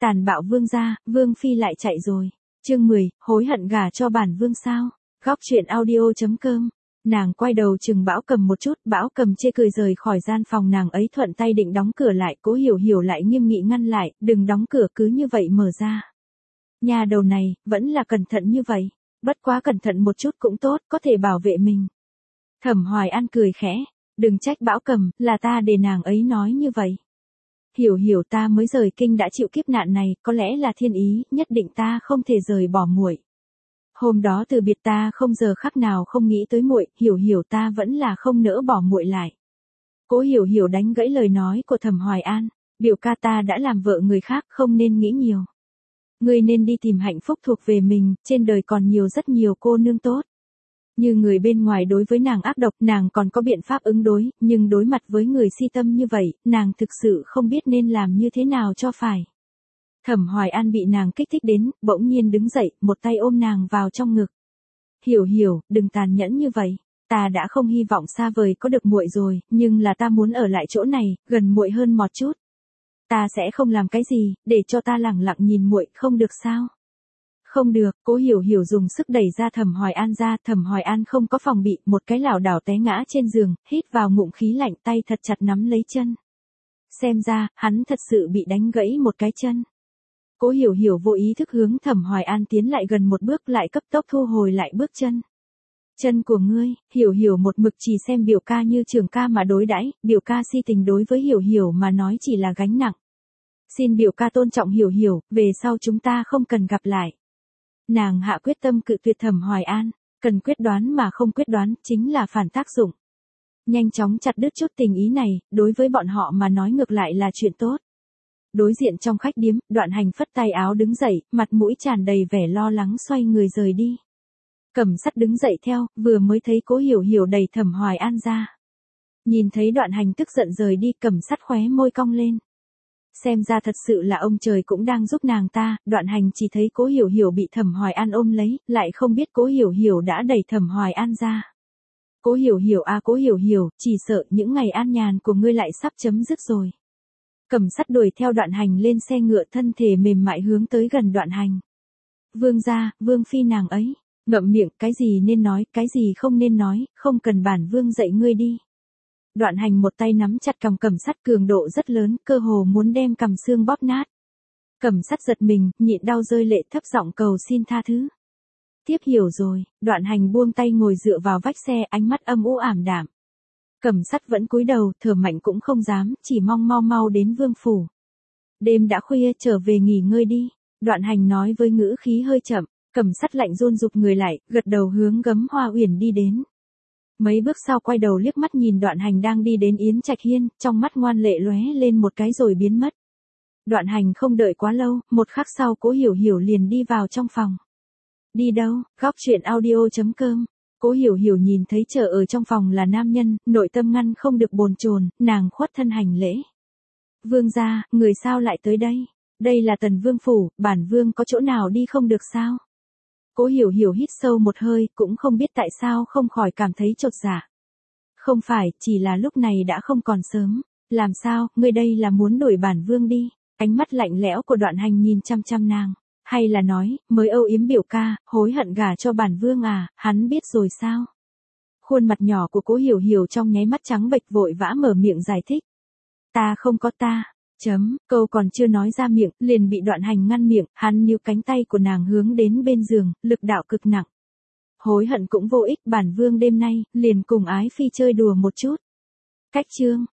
Tàn bạo vương gia, vương phi lại chạy rồi. Chương 10, hối hận gả cho bản vương sao? Góc truyện audio.com. Nàng quay đầu chừng Bão Cầm một chút, Bão Cầm chê cười rời khỏi gian phòng nàng ấy thuận tay định đóng cửa lại, Cố Hiểu Hiểu lại nghiêm nghị ngăn lại, đừng đóng cửa cứ như vậy mở ra. Nhà đầu này, vẫn là cẩn thận như vậy, bất quá cẩn thận một chút cũng tốt, có thể bảo vệ mình. Thẩm Hoài An cười khẽ, đừng trách Bão Cầm, là ta để nàng ấy nói như vậy. Hiểu Hiểu, ta mới rời kinh đã chịu kiếp nạn này, có lẽ là thiên ý, nhất định ta không thể rời bỏ muội. Hôm đó từ biệt ta không giờ khắc nào không nghĩ tới muội, Hiểu Hiểu, ta vẫn là không nỡ bỏ muội lại. Cố Hiểu Hiểu đánh gãy lời nói của Thẩm Hoài An, biểu ca, ta đã làm vợ người khác, không nên nghĩ nhiều. Ngươi nên đi tìm hạnh phúc thuộc về mình, trên đời còn rất nhiều cô nương tốt. Như người bên ngoài đối với nàng ác độc, nàng còn có biện pháp ứng đối, nhưng đối mặt với người si tâm như vậy, nàng thực sự không biết nên làm như thế nào cho phải. Thẩm Hoài An bị nàng kích thích đến, bỗng nhiên đứng dậy, một tay ôm nàng vào trong ngực. Hiểu Hiểu, đừng tàn nhẫn như vậy, ta đã không hy vọng xa vời có được muội rồi, nhưng là ta muốn ở lại chỗ này, gần muội hơn một chút. Ta sẽ không làm cái gì, để cho ta lẳng lặng nhìn muội, không được sao? Không được, Cố Hiểu Hiểu dùng sức đẩy ra Thẩm Hoài An ra, Thẩm Hoài An không có phòng bị, một cái lảo đảo té ngã trên giường, hít vào ngụm khí lạnh, tay thật chặt nắm lấy chân. Xem ra, hắn thật sự bị đánh gãy một cái chân. Cố Hiểu Hiểu vô ý thức hướng Thẩm Hoài An tiến lại gần một bước, lại cấp tốc thu hồi lại bước chân. Chân của ngươi, Hiểu Hiểu một mực chỉ xem biểu ca như trường ca mà đối đãi, biểu ca si tình đối với Hiểu Hiểu mà nói chỉ là gánh nặng. Xin biểu ca tôn trọng Hiểu Hiểu, về sau chúng ta không cần gặp lại. Nàng hạ quyết tâm cự tuyệt Thẩm Hoài An, cần quyết đoán mà không quyết đoán, chính là phản tác dụng. Nhanh chóng chặt đứt chút tình ý này, đối với bọn họ mà nói ngược lại là chuyện tốt. Đối diện trong khách điếm, Đoạn Hành phất tay áo đứng dậy, mặt mũi tràn đầy vẻ lo lắng xoay người rời đi. Cẩm Sắt đứng dậy theo, vừa mới thấy Cố Hiểu Hiểu đẩy Thẩm Hoài An ra. Nhìn thấy Đoạn Hành tức giận rời đi, Cẩm Sắt khóe môi cong lên. Xem ra thật sự là ông trời cũng đang giúp nàng ta, Đoạn Hành chỉ thấy Cố Hiểu Hiểu bị Thẩm Hoài An ôm lấy, lại không biết Cố Hiểu Hiểu đã đẩy Thẩm Hoài An ra. Cố Hiểu Hiểu à, Cố Hiểu Hiểu, chỉ sợ những ngày an nhàn của ngươi lại sắp chấm dứt rồi. Cẩm Sắt đuổi theo Đoạn Hành lên xe ngựa, thân thể mềm mại hướng tới gần Đoạn Hành. Vương gia, vương phi nàng ấy, ngậm miệng, cái gì nên nói, cái gì không nên nói, không cần bản vương dạy ngươi đi. Đoạn Hành một tay nắm chặt cằm Cẩm Sắt, cường độ rất lớn, cơ hồ muốn đem cằm xương bóp nát. Cẩm Sắt giật mình, nhịn đau rơi lệ, thấp giọng cầu xin tha thứ. Tiếp hiểu rồi, Đoạn Hành buông tay ngồi dựa vào vách xe, ánh mắt âm u ảm đạm. Cẩm Sắt vẫn cúi đầu, thở mạnh cũng không dám, chỉ mong mau mau đến vương phủ. Đêm đã khuya, trở về nghỉ ngơi đi. Đoạn Hành nói với ngữ khí hơi chậm. Cẩm Sắt lạnh run rụt người lại, gật đầu hướng Gấm Hoa Uyển đi đến. Mấy bước sau quay đầu liếc mắt nhìn Đoạn Hành đang đi đến Yến Trạch Hiên, trong mắt ngoan lệ lóe lên một cái rồi biến mất. Đoạn Hành không đợi quá lâu, một khắc sau Cố Hiểu Hiểu liền đi vào trong phòng. Đi đâu? Góc truyện audio.com. Cố Hiểu Hiểu nhìn thấy chờ ở trong phòng là nam nhân, nội tâm ngăn không được bồn chồn, nàng khuất thân hành lễ. Vương gia, người sao lại tới đây? Đây là Tần Vương phủ, bản vương có chỗ nào đi không được sao? Cố Hiểu Hiểu hít sâu một hơi, cũng không biết tại sao không khỏi cảm thấy chột dạ. Không phải, chỉ là lúc này đã không còn sớm. Làm sao, ngươi đây là muốn đuổi bản vương đi? Ánh mắt lạnh lẽo của Đoạn Hành nhìn chăm chăm nàng. Hay là nói, mới âu yếm biểu ca, hối hận gả cho bản vương à, hắn biết rồi sao? Khuôn mặt nhỏ của Cố Hiểu Hiểu trong nháy mắt trắng bệch, vội vã mở miệng giải thích. Ta không có ta. Câu còn chưa nói ra miệng, liền bị Đoạn Hành ngăn miệng, hắn níu cánh tay của nàng hướng đến bên giường, lực đạo cực nặng. Hối hận cũng vô ích, bản vương đêm nay, liền cùng ái phi chơi đùa một chút. Cách chương.